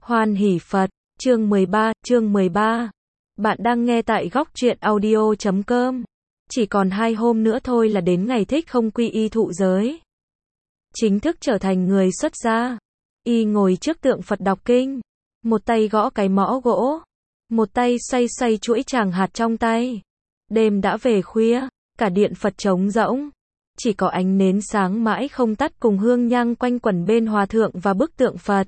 Hoan hỷ Phật, chương 13. Bạn đang nghe tại góc truyện audio.com. Chỉ còn 2 hôm nữa thôi là đến ngày Thích Không quy y thụ giới. Chính thức trở thành người xuất gia. Y ngồi trước tượng Phật đọc kinh. Một tay gõ cái mõ gỗ. Một tay xoay xoay chuỗi tràng hạt trong tay. Đêm đã về khuya, cả điện Phật trống rỗng. Chỉ có ánh nến sáng mãi không tắt cùng hương nhang quanh quẩn bên hòa thượng và bức tượng Phật.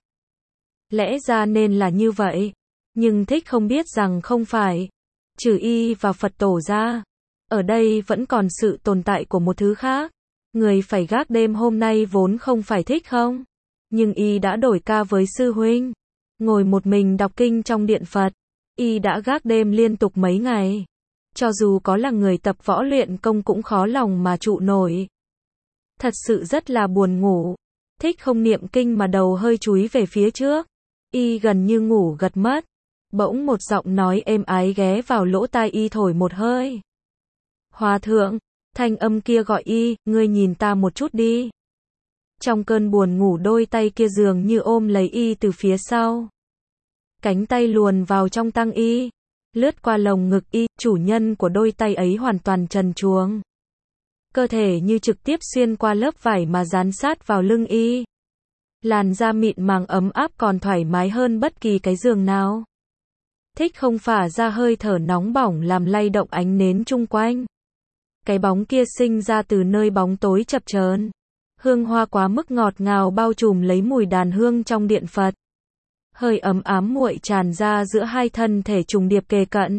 Lẽ ra nên là như vậy, nhưng Thích không biết rằng không phải. Trừ Y và Phật tổ ra, ở đây vẫn còn sự tồn tại của một thứ khác. Người phải gác đêm hôm nay vốn không phải Thích Không, nhưng Y đã đổi ca với sư huynh, ngồi một mình đọc kinh trong điện Phật. Y đã gác đêm liên tục mấy ngày. Cho dù có là người tập võ luyện công cũng khó lòng mà trụ nổi. Thật sự rất là buồn ngủ. Thích Không niệm kinh mà đầu hơi chúi về phía trước. Y gần như ngủ gật mất. Bỗng một giọng nói êm ái ghé vào lỗ tai Y thổi một hơi. Hòa thượng, thanh âm kia gọi Y, ngươi nhìn ta một chút đi. Trong cơn buồn ngủ đôi tay kia dường như ôm lấy Y từ phía sau. Cánh tay luồn vào trong tăng Y, lướt qua lồng ngực Y, chủ nhân của đôi tay ấy hoàn toàn trần truồng. Cơ thể như trực tiếp xuyên qua lớp vải mà dán sát vào lưng Y. Làn da mịn màng ấm áp còn thoải mái hơn bất kỳ cái giường nào. Thích Không phả ra hơi thở nóng bỏng làm lay động ánh nến chung quanh. Cái bóng kia sinh ra từ nơi bóng tối chập chờn. Hương hoa quá mức ngọt ngào bao trùm lấy mùi đàn hương trong điện Phật. Hơi ấm ám nguội tràn ra giữa hai thân thể trùng điệp kề cận.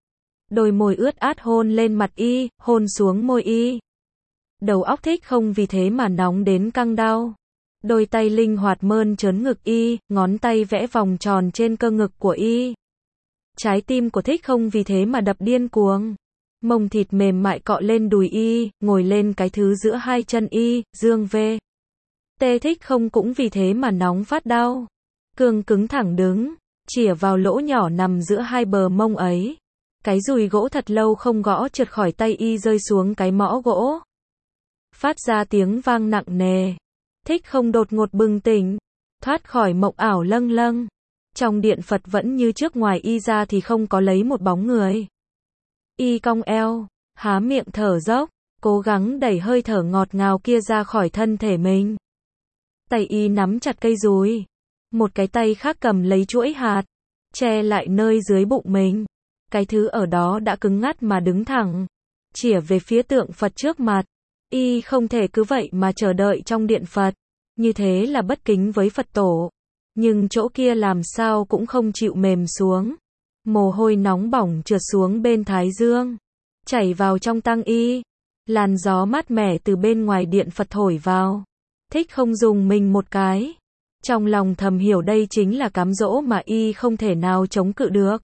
Đôi môi ướt át hôn lên mặt Y, hôn xuống môi Y. Đầu óc Thích Không vì thế mà nóng đến căng đau. Đôi tay linh hoạt mơn trớn ngực Y, ngón tay vẽ vòng tròn trên cơ ngực của Y. Trái tim của Thích Không vì thế mà đập điên cuồng. Mông thịt mềm mại cọ lên đùi Y, ngồi lên cái thứ giữa hai chân Y, dương về. Tê Thích Không cũng vì thế mà nóng phát đau. Cương cứng thẳng đứng, chĩa vào lỗ nhỏ nằm giữa hai bờ mông ấy. Cái dùi gỗ thật lâu không gõ trượt khỏi tay Y rơi xuống cái mõ gỗ. Phát ra tiếng vang nặng nề. Thích Không đột ngột bừng tỉnh, thoát khỏi mộng ảo lâng lâng. Trong điện Phật vẫn như trước, ngoài Y ra thì không có lấy một bóng người. Y cong eo, há miệng thở dốc, cố gắng đẩy hơi thở ngọt ngào kia ra khỏi thân thể mình. Tay Y nắm chặt cây dùi, một cái tay khác cầm lấy chuỗi hạt, che lại nơi dưới bụng mình. Cái thứ ở đó đã cứng ngắt mà đứng thẳng, chĩa về phía tượng Phật trước mặt. Y không thể cứ vậy mà chờ đợi trong điện Phật, như thế là bất kính với Phật tổ. Nhưng chỗ kia làm sao cũng không chịu mềm xuống. Mồ hôi nóng bỏng trượt xuống bên thái dương, chảy vào trong tăng Y. Làn gió mát mẻ từ bên ngoài điện Phật thổi vào. Thích Không dùng mình một cái. Trong lòng thầm hiểu đây chính là cám dỗ mà Y không thể nào chống cự được.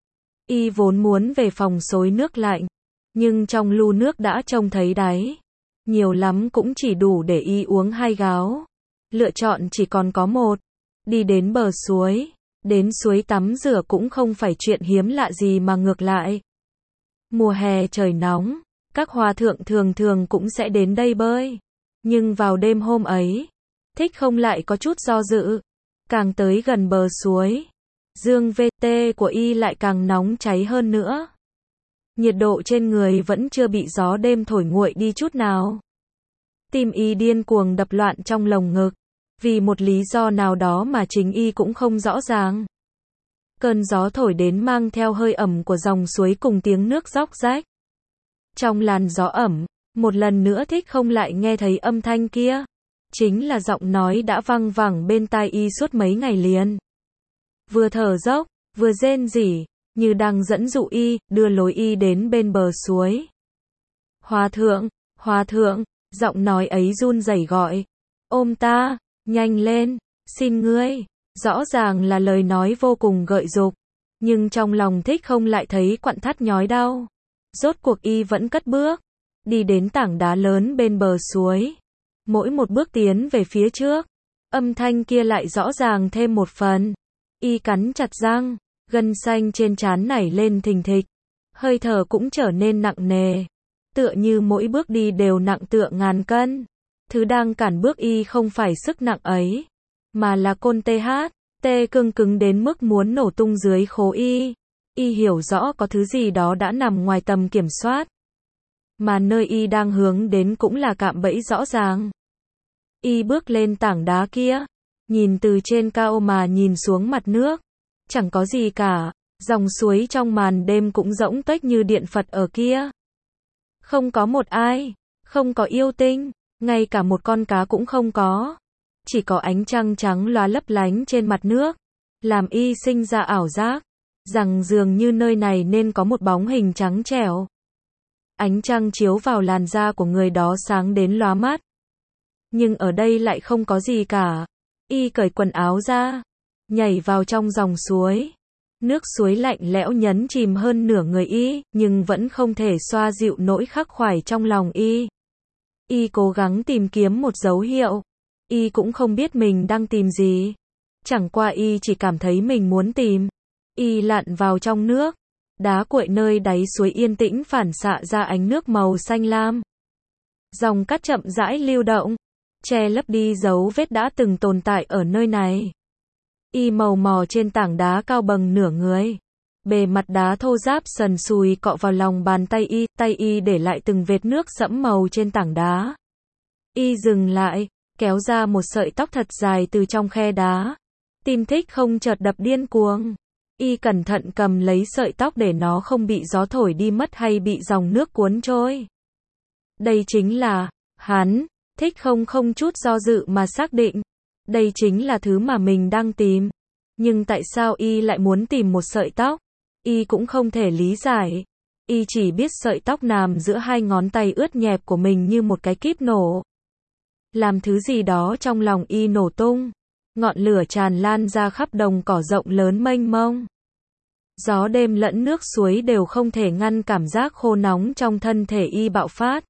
Y vốn muốn về phòng xối nước lạnh, nhưng trong lu nước đã trông thấy đáy. Nhiều lắm cũng chỉ đủ để Y uống 2 gáo. Lựa chọn chỉ còn có một. Đi đến bờ suối. Đến suối tắm rửa cũng không phải chuyện hiếm lạ gì mà ngược lại. Mùa hè trời nóng, các hòa thượng thường thường cũng sẽ đến đây bơi. Nhưng vào đêm hôm ấy, Thích Không lại có chút do dự. Càng tới gần bờ suối, dương VT của Y lại càng nóng cháy hơn nữa. Nhiệt độ trên người vẫn chưa bị gió đêm thổi nguội đi chút nào. Tim Y điên cuồng đập loạn trong lồng ngực. Vì một lý do nào đó mà chính Y cũng không rõ ràng. Cơn gió thổi đến mang theo hơi ẩm của dòng suối cùng tiếng nước róc rách. Trong làn gió ẩm, một lần nữa Thích Không lại nghe thấy âm thanh kia. Chính là giọng nói đã văng vẳng bên tai Y suốt mấy ngày liền. Vừa thở dốc, vừa rên rỉ, như đang dẫn dụ Y, đưa lối Y đến bên bờ suối. Hòa thượng, giọng nói ấy run rẩy gọi. Ôm ta, nhanh lên, xin ngươi. Rõ ràng là lời nói vô cùng gợi dục, nhưng trong lòng Thích Không lại thấy quặn thắt nhói đau. Rốt cuộc Y vẫn cất bước, đi đến tảng đá lớn bên bờ suối. Mỗi một bước tiến về phía trước, âm thanh kia lại rõ ràng thêm một phần. Y cắn chặt răng, gân xanh trên trán nảy lên thình thịch. Hơi thở cũng trở nên nặng nề, tựa như mỗi bước đi đều nặng tựa ngàn cân. Thứ đang cản bước Y không phải sức nặng ấy, mà là côn TH. tê cương cứng đến mức muốn nổ tung dưới khố y. Y hiểu rõ có thứ gì đó đã nằm ngoài tầm kiểm soát. Mà nơi y đang hướng đến cũng là cạm bẫy rõ ràng. Y bước lên tảng đá kia, nhìn từ trên cao mà nhìn xuống mặt nước. Chẳng có gì cả, dòng suối trong màn đêm cũng rỗng tuếch như điện Phật ở kia. Không có một ai, không có yêu tinh, ngay cả một con cá cũng không có. Chỉ có ánh trăng trắng lóa lấp lánh trên mặt nước, làm y sinh ra ảo giác, rằng dường như nơi này nên có một bóng hình trắng trẻo. Ánh trăng chiếu vào làn da của người đó sáng đến lóa mắt. Nhưng ở đây lại không có gì cả. Y cởi quần áo ra, nhảy vào trong dòng suối. Nước suối lạnh lẽo nhấn chìm hơn nửa người y, nhưng vẫn không thể xoa dịu nỗi khắc khoải trong lòng y. Y cố gắng tìm kiếm một dấu hiệu. Y cũng không biết mình đang tìm gì. Chẳng qua y chỉ cảm thấy mình muốn tìm. Y lặn vào trong nước. Đá cuội nơi đáy suối yên tĩnh phản xạ ra ánh nước màu xanh lam. Dòng cát chậm rãi lưu động, che lấp đi dấu vết đã từng tồn tại ở nơi này. Y màu mò trên tảng đá cao bằng nửa người. Bề mặt đá thô ráp sần sùi cọ vào lòng bàn tay y để lại từng vệt nước sẫm màu trên tảng đá. Y dừng lại, kéo ra một sợi tóc thật dài từ trong khe đá. Tim Thích Không chợt đập điên cuồng. Y cẩn thận cầm lấy sợi tóc để nó không bị gió thổi đi mất hay bị dòng nước cuốn trôi. Đây chính là hắn. Thích không chút do dự mà xác định. Đây chính là thứ mà mình đang tìm. Nhưng tại sao y lại muốn tìm một sợi tóc? Y cũng không thể lý giải. Y chỉ biết sợi tóc nằm giữa hai ngón tay ướt nhẹp của mình như một cái kíp nổ. Làm thứ gì đó trong lòng y nổ tung. Ngọn lửa tràn lan ra khắp đồng cỏ rộng lớn mênh mông. Gió đêm lẫn nước suối đều không thể ngăn cảm giác khô nóng trong thân thể y bạo phát.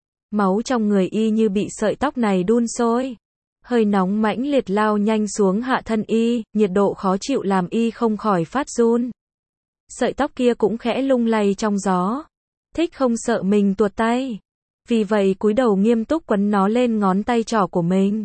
Máu trong người y như bị sợi tóc này đun sôi. Hơi nóng mãnh liệt lao nhanh xuống hạ thân y, nhiệt độ khó chịu làm y không khỏi phát run. Sợi tóc kia cũng khẽ lung lay trong gió. Thích Không sợ mình tuột tay. Vì vậy cúi đầu nghiêm túc quấn nó lên ngón tay trỏ của mình.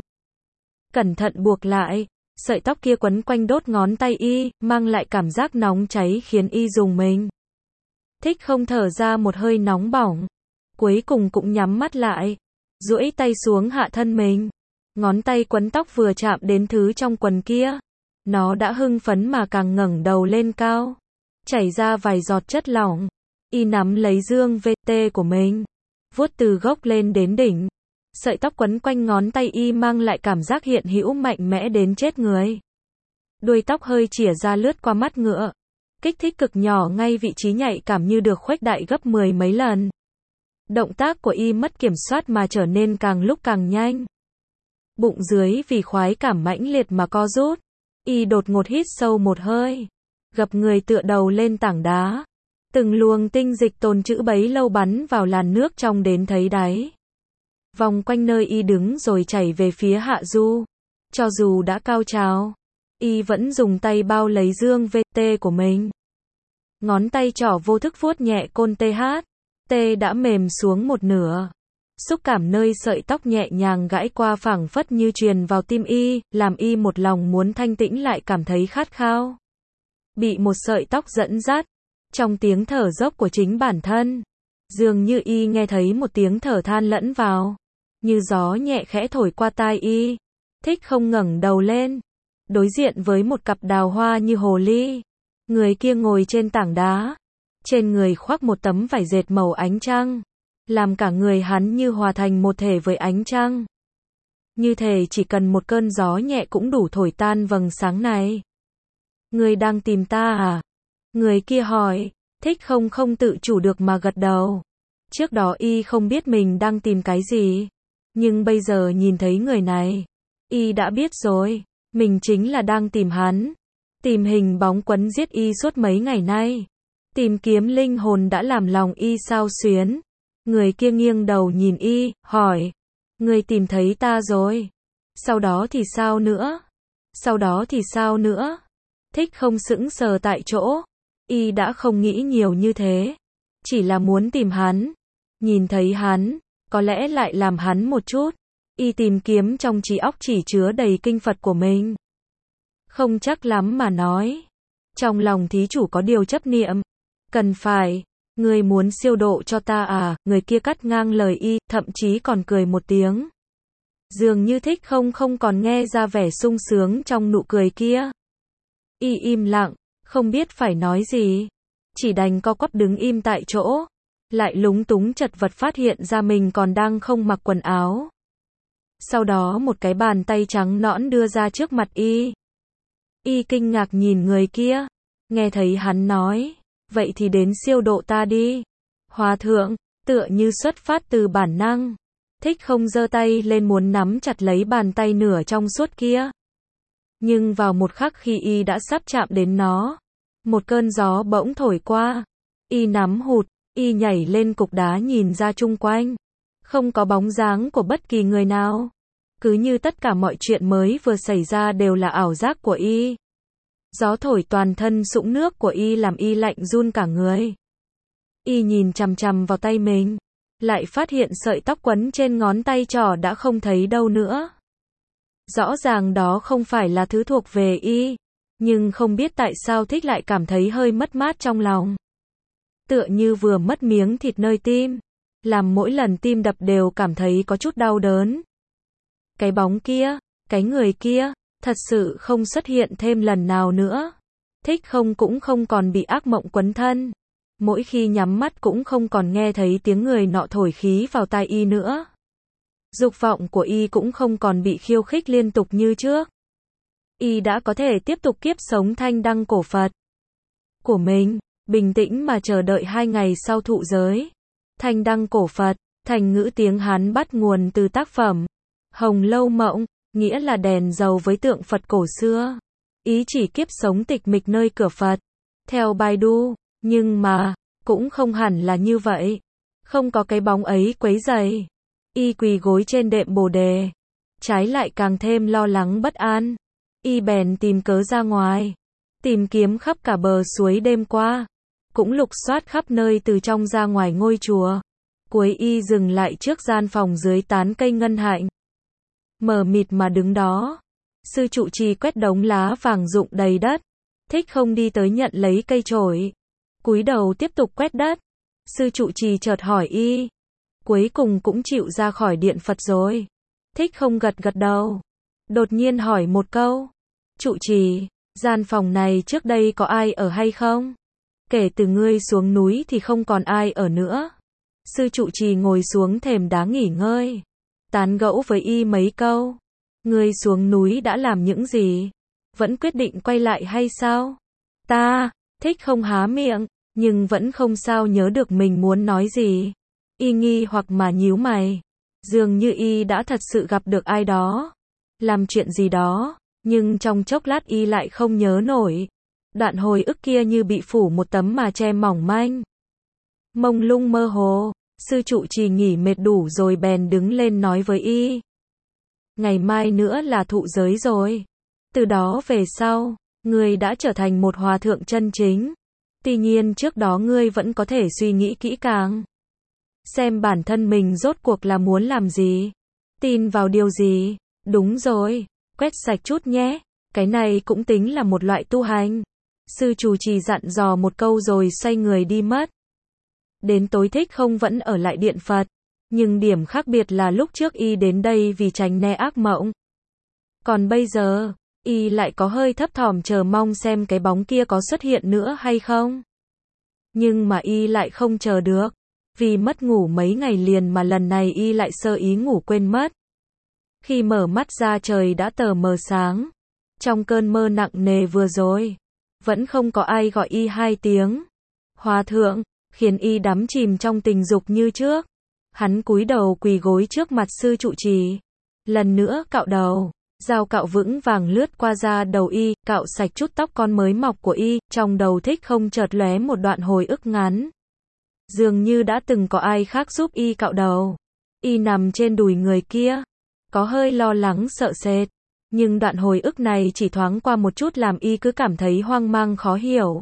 Cẩn thận buộc lại. Sợi tóc kia quấn quanh đốt ngón tay y, mang lại cảm giác nóng cháy khiến y rùng mình. Thích Không thở ra một hơi nóng bỏng. Cuối cùng cũng nhắm mắt lại. Duỗi tay xuống hạ thân mình. Ngón tay quấn tóc vừa chạm đến thứ trong quần kia. Nó đã hưng phấn mà càng ngẩng đầu lên cao. Chảy ra vài giọt chất lỏng. Y nắm lấy dương VT của mình. Vuốt từ gốc lên đến đỉnh. Sợi tóc quấn quanh ngón tay y mang lại cảm giác hiện hữu mạnh mẽ đến chết người. Đuôi tóc hơi chỉa ra lướt qua mắt ngựa. Kích thích cực nhỏ ngay vị trí nhạy cảm như được khuếch đại gấp 10 mấy lần. Động tác của y mất kiểm soát mà trở nên càng lúc càng nhanh. Bụng dưới vì khoái cảm mãnh liệt mà co rút. Y đột ngột hít sâu một hơi. Gập người tựa đầu lên tảng đá. Từng luồng tinh dịch tồn trữ bấy lâu bắn vào làn nước trong đến thấy đáy. Vòng quanh nơi y đứng rồi chảy về phía hạ du. Cho dù đã cao trào, y vẫn dùng tay bao lấy dương VT của mình. Ngón tay trỏ vô thức vuốt nhẹ côn TH. T đã mềm xuống một nửa. Xúc cảm nơi sợi tóc nhẹ nhàng gãi qua phảng phất như truyền vào tim y, làm y một lòng muốn thanh tĩnh lại cảm thấy khát khao. Bị một sợi tóc dẫn dắt, trong tiếng thở dốc của chính bản thân, dường như y nghe thấy một tiếng thở than lẫn vào, như gió nhẹ khẽ thổi qua tai y. Thích Không ngẩng đầu lên, đối diện với một cặp đào hoa như hồ ly. Người kia ngồi trên tảng đá, trên người khoác một tấm vải dệt màu ánh trăng, làm cả người hắn như hòa thành một thể với ánh trăng. Như thể chỉ cần một cơn gió nhẹ cũng đủ thổi tan vầng sáng này. Người đang tìm ta à? Người kia hỏi. Thích không tự chủ được mà gật đầu. Trước đó y không biết mình đang tìm cái gì. Nhưng bây giờ nhìn thấy người này, y đã biết rồi. Mình chính là đang tìm hắn. Tìm hình bóng quấn giết y suốt mấy ngày nay. Tìm kiếm linh hồn đã làm lòng y xao xuyến. Người kia nghiêng đầu nhìn y, hỏi. Người tìm thấy ta rồi. Sau đó thì sao nữa? Sau đó thì sao nữa? Thích Không sững sờ tại chỗ. Y đã không nghĩ nhiều như thế. Chỉ là muốn tìm hắn. Nhìn thấy hắn, có lẽ lại làm hắn một chút. Y tìm kiếm trong trí óc chỉ chứa đầy kinh Phật của mình. không chắc lắm mà nói. Trong lòng thí chủ có điều chấp niệm. Cần phải, ngươi muốn siêu độ cho ta à, người kia cắt ngang lời y, thậm chí còn cười một tiếng. Dường như thích không còn nghe ra vẻ sung sướng trong nụ cười kia. Y im lặng, không biết phải nói gì. Chỉ đành co quắp đứng im tại chỗ. Lại lúng túng chật vật phát hiện ra mình còn đang không mặc quần áo. Sau đó một cái bàn tay trắng nõn đưa ra trước mặt y. Y kinh ngạc nhìn người kia. Nghe thấy hắn nói, vậy thì đến siêu độ ta đi. Hòa thượng, tựa như xuất phát từ bản năng. Thích không giơ tay lên muốn nắm chặt lấy bàn tay nửa trong suốt kia. Nhưng vào một khắc khi y đã sắp chạm đến nó, một cơn gió bỗng thổi qua. Y nắm hụt, y nhảy lên cục đá nhìn ra chung quanh. Không có bóng dáng của bất kỳ người nào. Cứ như tất cả mọi chuyện mới vừa xảy ra đều là ảo giác của y. Gió thổi toàn thân sũng nước của y làm y lạnh run cả người. Y nhìn chằm chằm vào tay mình, lại phát hiện sợi tóc quấn trên ngón tay trỏ đã không thấy đâu nữa. Rõ ràng đó không phải là thứ thuộc về y, nhưng không biết tại sao Thích lại cảm thấy hơi mất mát trong lòng. Tựa như vừa mất miếng thịt nơi tim, làm mỗi lần tim đập đều cảm thấy có chút đau đớn. Cái bóng kia, cái người kia, thật sự không xuất hiện thêm lần nào nữa. Thích cũng không còn bị ác mộng quấn thân. Mỗi khi nhắm mắt cũng không còn nghe thấy tiếng người nọ thổi khí vào tai y nữa. Dục vọng của y cũng không còn bị khiêu khích liên tục như trước. Y đã có thể tiếp tục kiếp sống thanh đăng cổ Phật của mình, bình tĩnh mà chờ đợi 2 ngày sau thụ giới. Thanh đăng cổ Phật, thành ngữ tiếng Hán bắt nguồn từ tác phẩm Hồng Lâu Mộng, nghĩa là đèn dầu với tượng Phật cổ xưa. Ý chỉ kiếp sống tịch mịch nơi cửa Phật. Theo Baidu, nhưng mà, cũng không hẳn là như vậy. Không có cái bóng ấy quấy rầy. Y quỳ gối trên đệm Bồ Đề. Trái lại càng thêm lo lắng bất an. Y bèn tìm cớ ra ngoài. Tìm kiếm khắp cả bờ suối đêm qua. Cũng lục soát khắp nơi từ trong ra ngoài ngôi chùa. Cuối y dừng lại trước gian phòng dưới tán cây ngân hạnh. Mờ mịt mà đứng đó. Sư trụ trì quét đống lá vàng rụng đầy đất. Thích không đi tới nhận lấy cây chổi. Cúi đầu tiếp tục quét đất. Sư trụ trì chợt hỏi y. Cuối cùng cũng chịu ra khỏi điện Phật rồi. Thích không gật đầu. Đột nhiên hỏi một câu. Trụ trì, gian phòng này trước đây có ai ở hay không? Kể từ ngươi xuống núi thì không còn ai ở nữa. Sư trụ trì ngồi xuống thềm đá nghỉ ngơi. Tán gẫu với y mấy câu. Ngươi xuống núi đã làm những gì? Vẫn quyết định quay lại hay sao? Thích không há miệng, nhưng vẫn không sao nhớ được mình muốn nói gì. Y nghi hoặc mà nhíu mày. Dường như y đã thật sự gặp được ai đó. Làm chuyện gì đó, nhưng trong chốc lát y lại không nhớ nổi. Đoạn hồi ức kia như bị phủ một tấm màn che mỏng manh. Mông lung mơ hồ, sư trụ trì nghỉ mệt đủ rồi bèn đứng lên nói với y. Ngày mai nữa là thụ giới rồi. Từ đó về sau, ngươi đã trở thành một hòa thượng chân chính. Tuy nhiên trước đó ngươi vẫn có thể suy nghĩ kỹ càng. Xem bản thân mình rốt cuộc là muốn làm gì. Tin vào điều gì. Đúng rồi, quét sạch chút nhé. Cái này cũng tính là một loại tu hành. Sư trụ trì dặn dò một câu rồi xoay người đi mất. Đến tối Thích không vẫn ở lại điện Phật. Nhưng điểm khác biệt là lúc trước y đến đây vì tránh né ác mộng. Còn bây giờ, y lại có hơi thấp thỏm chờ mong xem cái bóng kia có xuất hiện nữa hay không. Nhưng mà y lại không chờ được. Vì mất ngủ mấy ngày liền mà lần này y lại sơ ý ngủ quên mất. Khi mở mắt ra trời đã tờ mờ sáng. Trong cơn mơ nặng nề vừa rồi, vẫn không có ai gọi y 2 tiếng. Hòa thượng, khiến y đắm chìm trong tình dục như trước. Hắn cúi đầu quỳ gối trước mặt sư trụ trì. Lần nữa cạo đầu. Dao cạo vững vàng lướt qua da đầu y, cạo sạch chút tóc con mới mọc của y. Trong đầu Thích không chợt lóe một đoạn hồi ức ngắn. Dường như đã từng có ai khác giúp y cạo đầu. Y nằm trên đùi người kia. Có hơi lo lắng sợ sệt. Nhưng đoạn hồi ức này chỉ thoáng qua một chút làm y cứ cảm thấy hoang mang khó hiểu.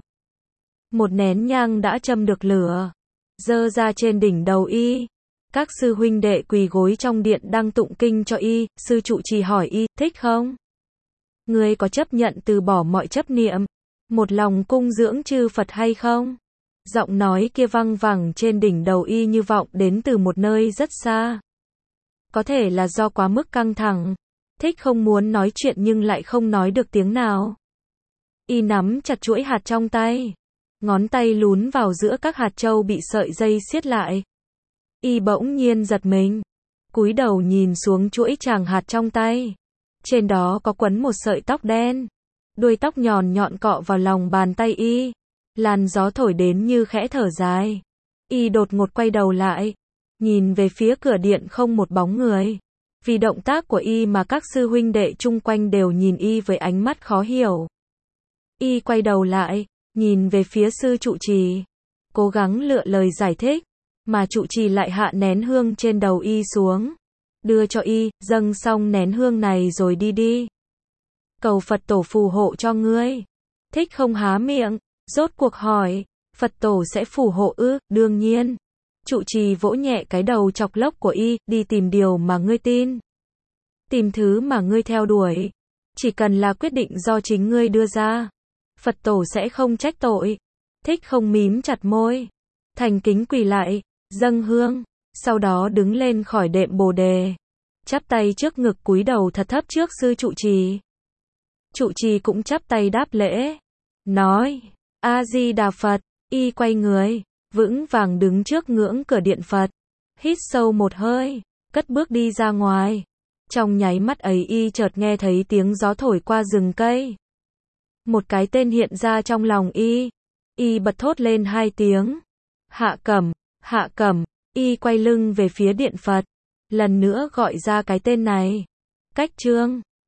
Một nén nhang đã châm được lửa. Dơ ra trên đỉnh đầu y. Các sư huynh đệ quỳ gối trong điện đang tụng kinh cho y. Sư trụ trì hỏi y, thích không? Ngươi có chấp nhận từ bỏ mọi chấp niệm, một lòng cung dưỡng chư Phật hay không? Giọng nói kia văng vẳng trên đỉnh đầu y như vọng đến từ một nơi rất xa. Có thể là do quá mức căng thẳng, Thích không muốn nói chuyện nhưng lại không nói được tiếng nào. Y nắm chặt chuỗi hạt trong tay, ngón tay lún vào giữa các hạt châu bị sợi dây siết lại. Y bỗng nhiên giật mình, cúi đầu nhìn xuống chuỗi tràng hạt trong tay. Trên đó có quấn một sợi tóc đen, đuôi tóc nhọn nhọn cọ vào lòng bàn tay y. Làn gió thổi đến như khẽ thở dài. Y đột ngột quay đầu lại, nhìn về phía cửa điện không một bóng người. Vì động tác của y mà các sư huynh đệ chung quanh đều nhìn y với ánh mắt khó hiểu. Y quay đầu lại, nhìn về phía sư trụ trì, cố gắng lựa lời giải thích, mà trụ trì lại hạ nén hương trên đầu y xuống, đưa cho y, dâng xong nén hương này rồi đi đi. Cầu Phật tổ phù hộ cho ngươi. Thích không há miệng, rốt cuộc hỏi, Phật tổ sẽ phù hộ ư? Đương nhiên. Trụ trì vỗ nhẹ cái đầu chọc lốc của y, đi tìm điều mà ngươi tin. Tìm thứ mà ngươi theo đuổi. Chỉ cần là quyết định do chính ngươi đưa ra, Phật tổ sẽ không trách tội. Thích không mím chặt môi, thành kính quỳ lại, dâng hương, sau đó đứng lên khỏi đệm bồ đề, chắp tay trước ngực cúi đầu thật thấp trước sư trụ trì. Trụ trì cũng chắp tay đáp lễ, nói, A-di-đà Phật. Y quay người, vững vàng đứng trước ngưỡng cửa điện Phật, hít sâu một hơi, cất bước đi ra ngoài. Trong nháy mắt ấy y chợt nghe thấy tiếng gió thổi qua rừng cây. Một cái tên hiện ra trong lòng y bật thốt lên 2 tiếng. Hạ Cẩm, Hạ Cẩm. Y quay lưng về phía điện Phật, lần nữa gọi ra cái tên này. Cách chương